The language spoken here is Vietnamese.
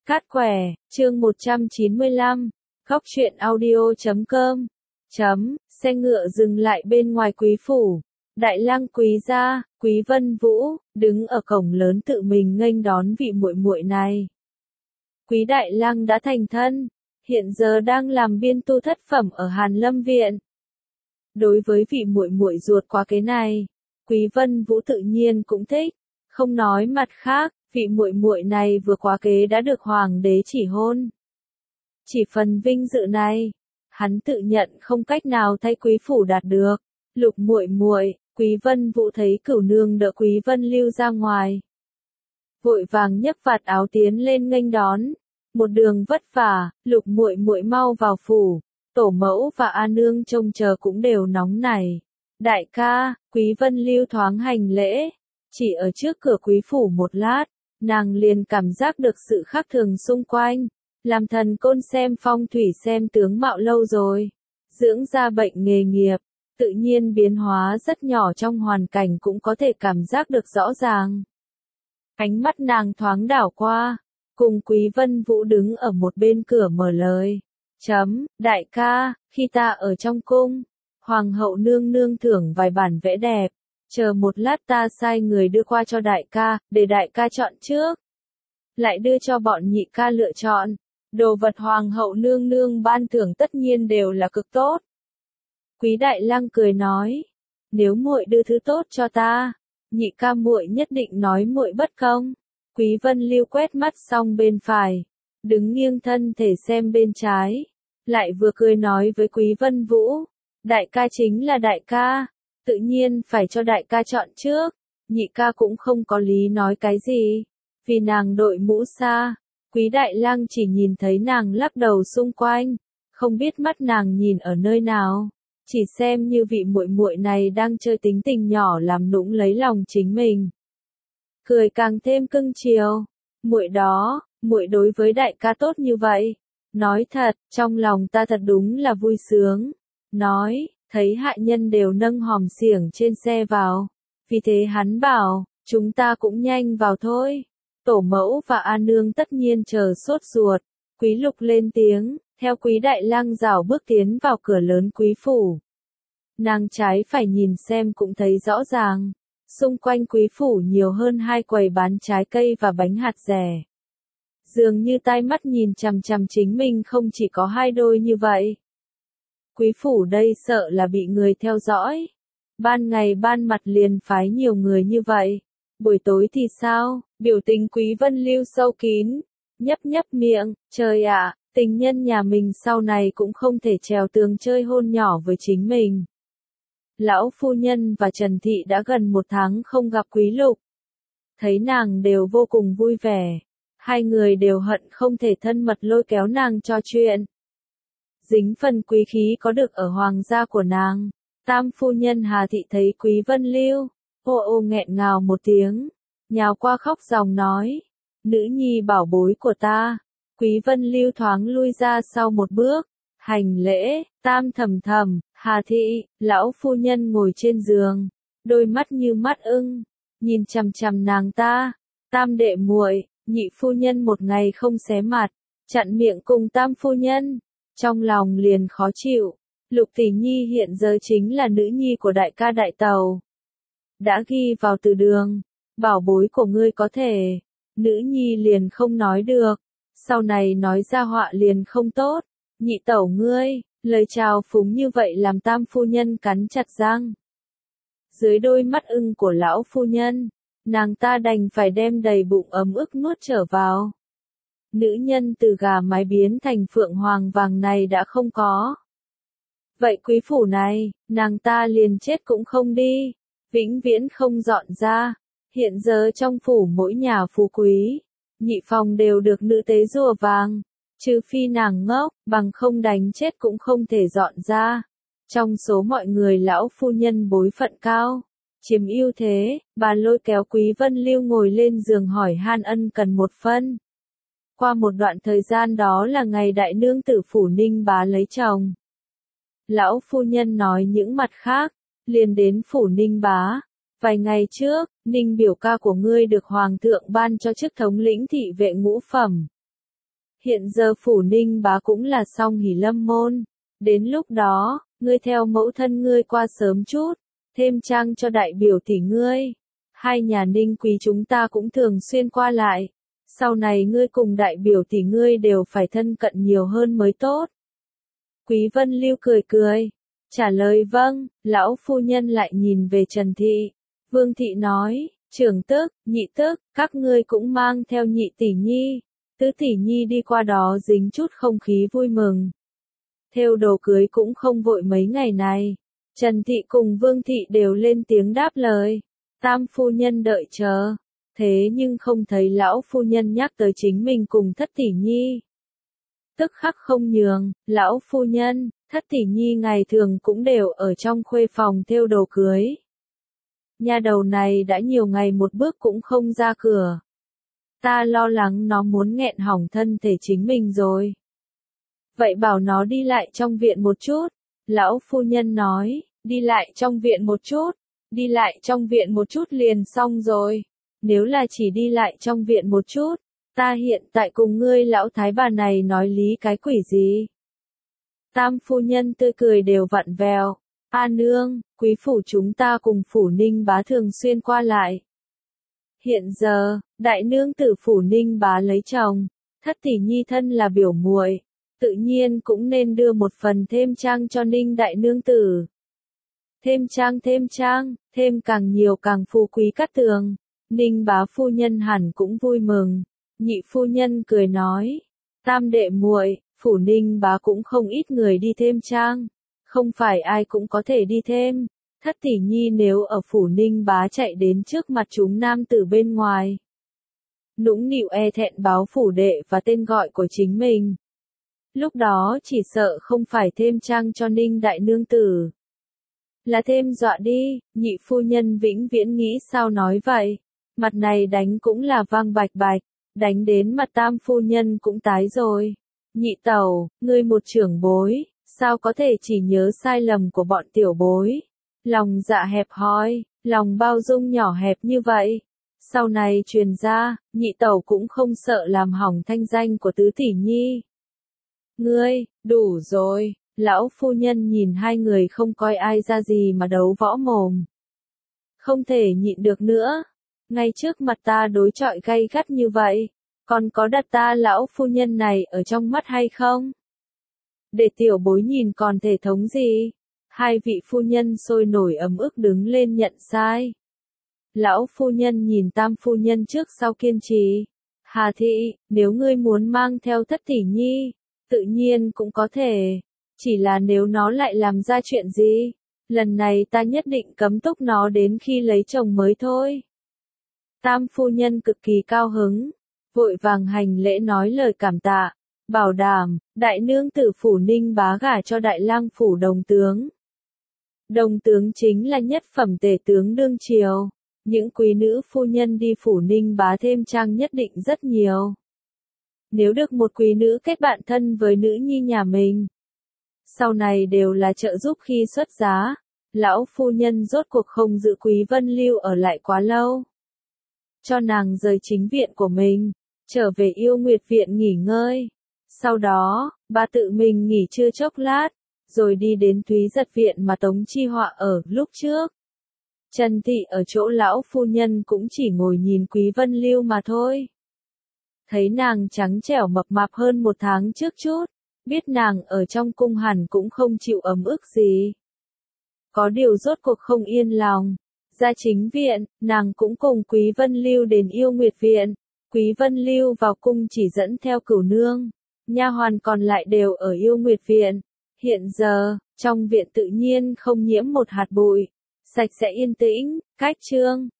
Cát quẻ, chương 195, Góc truyện audio.com. Xe ngựa dừng lại bên ngoài quý phủ. Đại lang quý gia, Quý Vân Vũ, đứng ở cổng lớn tự mình nghênh đón vị muội muội này. Quý đại lang đã thành thân, hiện giờ đang làm biên tu thất phẩm ở Hàn Lâm Viện. Đối với vị muội muội ruột quá kế này, Quý Vân Vũ tự nhiên cũng thích, không nói mặt khác, vị muội muội này vừa quá kế đã được hoàng đế chỉ hôn. Chỉ phần vinh dự này, hắn tự nhận không cách nào thay quý phủ đạt được. Lục muội muội, Quý Vân Vũ thấy cửu nương đỡ Quý Vân Lưu ra ngoài, vội vàng nhấc vạt áo tiến lên nghênh đón. Một đường vất vả, Lục muội muội mau vào phủ, tổ mẫu và A nương trông chờ cũng đều nóng nảy. Đại ca, Quý Vân Lưu thoáng hành lễ, chỉ ở trước cửa quý phủ một lát, nàng liền cảm giác được sự khác thường xung quanh. Làm thần côn xem phong thủy xem tướng mạo lâu rồi, dưỡng ra bệnh nghề nghiệp, tự nhiên biến hóa rất nhỏ trong hoàn cảnh cũng có thể cảm giác được rõ ràng. Ánh mắt nàng thoáng đảo qua, cùng Quý Vân Vũ đứng ở một bên cửa mở lời. Đại ca, khi ta ở trong cung, hoàng hậu nương nương thưởng vài bản vẽ đẹp, chờ một lát ta sai người đưa qua cho đại ca, để đại ca chọn trước. Lại đưa cho bọn nhị ca lựa chọn. Đồ vật hoàng hậu nương nương ban thưởng tất nhiên đều là cực tốt. Quý đại lang cười nói, nếu muội đưa thứ tốt cho ta, nhị ca muội nhất định nói muội bất công. Quý Vân Lưu quét mắt xong bên phải, đứng nghiêng thân thể xem bên trái, lại vừa cười nói với Quý Vân Vũ, đại ca chính là đại ca, tự nhiên phải cho đại ca chọn trước, nhị ca cũng không có lý nói cái gì, vì nàng đội mũ xa. Quý đại lang chỉ nhìn thấy nàng lắc đầu xung quanh, không biết mắt nàng nhìn ở nơi nào, chỉ xem như vị muội muội này đang chơi tính tình nhỏ làm nũng lấy lòng chính mình. Cười càng thêm cưng chiều, muội đối với đại ca tốt như vậy, nói thật, trong lòng ta thật đúng là vui sướng. Nói, thấy hạ nhân đều nâng hòm xiểng trên xe vào, vì thế hắn bảo, chúng ta cũng nhanh vào thôi. Tổ mẫu và A nương tất nhiên chờ sốt ruột. Quý Lục lên tiếng, theo Quý đại lang rảo bước tiến vào cửa lớn quý phủ. Nàng trái phải nhìn xem cũng thấy rõ ràng, xung quanh quý phủ nhiều hơn 2 quầy bán trái cây và bánh hạt rẻ. Dường như tai mắt nhìn chằm chằm chính mình không chỉ có 2 đôi như vậy. Quý phủ đây sợ là bị người theo dõi. Ban ngày ban mặt liền phái nhiều người như vậy. Buổi tối thì sao? Biểu tình Quý Vân Lưu sâu kín, nhấp miệng, trời ạ, tình nhân nhà mình sau này cũng không thể trèo tường chơi hôn nhỏ với chính mình. Lão phu nhân và Trần Thị đã gần 1 tháng không gặp Quý Lục. Thấy nàng đều vô cùng vui vẻ, 2 người đều hận không thể thân mật lôi kéo nàng trò chuyện. Dính phần quý khí có được ở hoàng gia của nàng, tam phu nhân Hà Thị thấy Quý Vân Lưu, ô nghẹn ngào một tiếng, nhào qua khóc ròng nói, nữ nhi bảo bối của ta. Quý Vân Lưu thoáng lui ra sau một bước, hành lễ, tam thầm, Hà Thị, lão phu nhân ngồi trên giường, đôi mắt như mắt ưng, nhìn chằm chằm nàng ta, tam đệ muội, nhị phu nhân một ngày không xé mặt, chặn miệng cùng tam phu nhân, trong lòng liền khó chịu. Lục tỷ nhi hiện giờ chính là nữ nhi của đại ca đại tàu. Đã ghi vào từ đường, bảo bối của ngươi có thể, nữ nhi liền không nói được, sau này nói ra họa liền không tốt. Nhị tẩu ngươi, lời chào phúng như vậy làm tam phu nhân cắn chặt răng. Dưới đôi mắt ưng của lão phu nhân, nàng ta đành phải đem đầy bụng ấm ức nuốt trở vào. Nữ nhân từ gà mái biến thành phượng hoàng vàng này đã không có. Vậy quý phủ này, nàng ta liền chết cũng không đi, vĩnh viễn không dọn ra. Hiện giờ trong phủ mỗi nhà phú quý, nhị phòng đều được nữ tế rùa vàng, trừ phi nàng ngốc, bằng không đánh chết cũng không thể dọn ra. Trong số mọi người lão phu nhân bối phận cao, chiếm ưu thế, bà lôi kéo Quý Vân Lưu ngồi lên giường hỏi han ân cần một phân. Qua một đoạn thời gian đó là ngày đại nương tử phủ Ninh Bá lấy chồng. Lão phu nhân nói những mặt khác, liền đến phủ Ninh Bá. Vài ngày trước, Ninh biểu ca của ngươi được hoàng thượng ban cho chức thống lĩnh thị vệ ngũ phẩm. Hiện giờ Phủ Ninh Bá cũng là Song Hỷ Lâm môn. Đến lúc đó, ngươi theo mẫu thân ngươi qua sớm chút, thêm trang cho đại biểu tỷ ngươi. Hai nhà Ninh quý chúng ta cũng thường xuyên qua lại. Sau này ngươi cùng đại biểu tỷ ngươi đều phải thân cận nhiều hơn mới tốt. Quý Vân Lưu cười cười, trả lời vâng. Lão phu nhân lại nhìn về Trần Thị. Vương Thị nói, trưởng tức, nhị tức, các ngươi cũng mang theo nhị tỷ nhi, tứ tỷ nhi đi qua đó dính chút không khí vui mừng. Thêu đồ cưới cũng không vội mấy ngày này. Trần Thị cùng Vương Thị đều lên tiếng đáp lời. Tam phu nhân đợi chờ. Thế nhưng không thấy lão phu nhân nhắc tới chính mình cùng thất tỷ nhi. Tức khắc không nhường, lão phu nhân, thất tỷ nhi ngày thường cũng đều ở trong khuê phòng thêu đồ cưới. Nha đầu này đã nhiều ngày một bước cũng không ra cửa. Ta lo lắng nó muốn nghẹn hỏng thân thể chính mình rồi. Vậy bảo nó đi lại trong viện một chút. Lão phu nhân nói, đi lại trong viện một chút. Đi lại trong viện một chút liền xong rồi. Nếu là chỉ đi lại trong viện một chút, ta hiện tại cùng ngươi lão thái bà này nói lý cái quỷ gì. Tam phu nhân tươi cười đều vặn vẹo. A nương, quý phủ chúng ta cùng Phủ Ninh Bá thường xuyên qua lại. Hiện giờ, đại nương tử Phủ Ninh Bá lấy chồng, thất tỷ nhi thân là biểu muội, tự nhiên cũng nên đưa một phần thêm trang cho Ninh đại nương tử. Thêm trang, thêm càng nhiều càng phú quý cát tường. Ninh Bá phu nhân hẳn cũng vui mừng. Nhị phu nhân cười nói, tam đệ muội, Phủ Ninh Bá cũng không ít người đi thêm trang. Không phải ai cũng có thể đi thêm. Thất tỷ nhi nếu ở Phủ Ninh Bá chạy đến trước mặt chúng nam tử bên ngoài, nũng nịu e thẹn báo phủ đệ và tên gọi của chính mình. Lúc đó chỉ sợ không phải thêm trang cho Ninh đại nương tử, là thêm dọa đi. Nhị phu nhân vĩnh viễn nghĩ sao nói vậy. Mặt này đánh cũng là vang bạch bạch, đánh đến mặt tam phu nhân cũng tái rồi. Nhị tẩu, ngươi một trưởng bối, sao có thể chỉ nhớ sai lầm của bọn tiểu bối? Lòng dạ hẹp hòi, lòng bao dung nhỏ hẹp như vậy. Sau này truyền ra, nhị tẩu cũng không sợ làm hỏng thanh danh của tứ tỷ nhi. Ngươi, đủ rồi. Lão phu nhân nhìn hai người không coi ai ra gì mà đấu võ mồm. Không thể nhịn được nữa. Ngay trước mặt ta đối chọi gay gắt như vậy, còn có đặt ta lão phu nhân này ở trong mắt hay không? Để tiểu bối nhìn còn thể thống gì? Hai vị phu nhân sôi nổi ấm ức đứng lên nhận sai. Lão phu nhân nhìn tam phu nhân trước sau kiên trì. Hà thị, nếu ngươi muốn mang theo thất tỷ nhi, tự nhiên cũng có thể. Chỉ là nếu nó lại làm ra chuyện gì, lần này ta nhất định cấm túc nó đến khi lấy chồng mới thôi. Tam phu nhân cực kỳ cao hứng, vội vàng hành lễ nói lời cảm tạ, bảo đảm, đại nương tử Phủ Ninh Bá gả cho đại lang phủ đồng tướng. Đồng tướng chính là nhất phẩm tể tướng đương triều, những quý nữ phu nhân đi Phủ Ninh Bá thêm trang nhất định rất nhiều. Nếu được một quý nữ kết bạn thân với nữ nhi nhà mình, sau này đều là trợ giúp khi xuất giá. Lão phu nhân rốt cuộc không giữ Quý Vân Lưu ở lại quá lâu, cho nàng rời chính viện của mình, trở về Yêu Nguyệt viện nghỉ ngơi. Sau đó, bà tự mình nghỉ trưa chốc lát, rồi đi đến Thúy Giật viện mà Tống Chi Họa ở lúc trước. Trần Thị ở chỗ lão phu nhân cũng chỉ ngồi nhìn Quý Vân Lưu mà thôi. Thấy nàng trắng trẻo mập mạp hơn một tháng trước chút, biết nàng ở trong cung hẳn cũng không chịu ấm ức gì. Có điều rốt cuộc không yên lòng. Ra chính viện, nàng cũng cùng Quý Vân Lưu đến Yêu Nguyệt viện. Quý Vân Lưu vào cung chỉ dẫn theo Cửu nương, nha hoàn còn lại đều ở Yêu Nguyệt viện. Hiện giờ, trong viện tự nhiên không nhiễm một hạt bụi, sạch sẽ yên tĩnh, cách trương.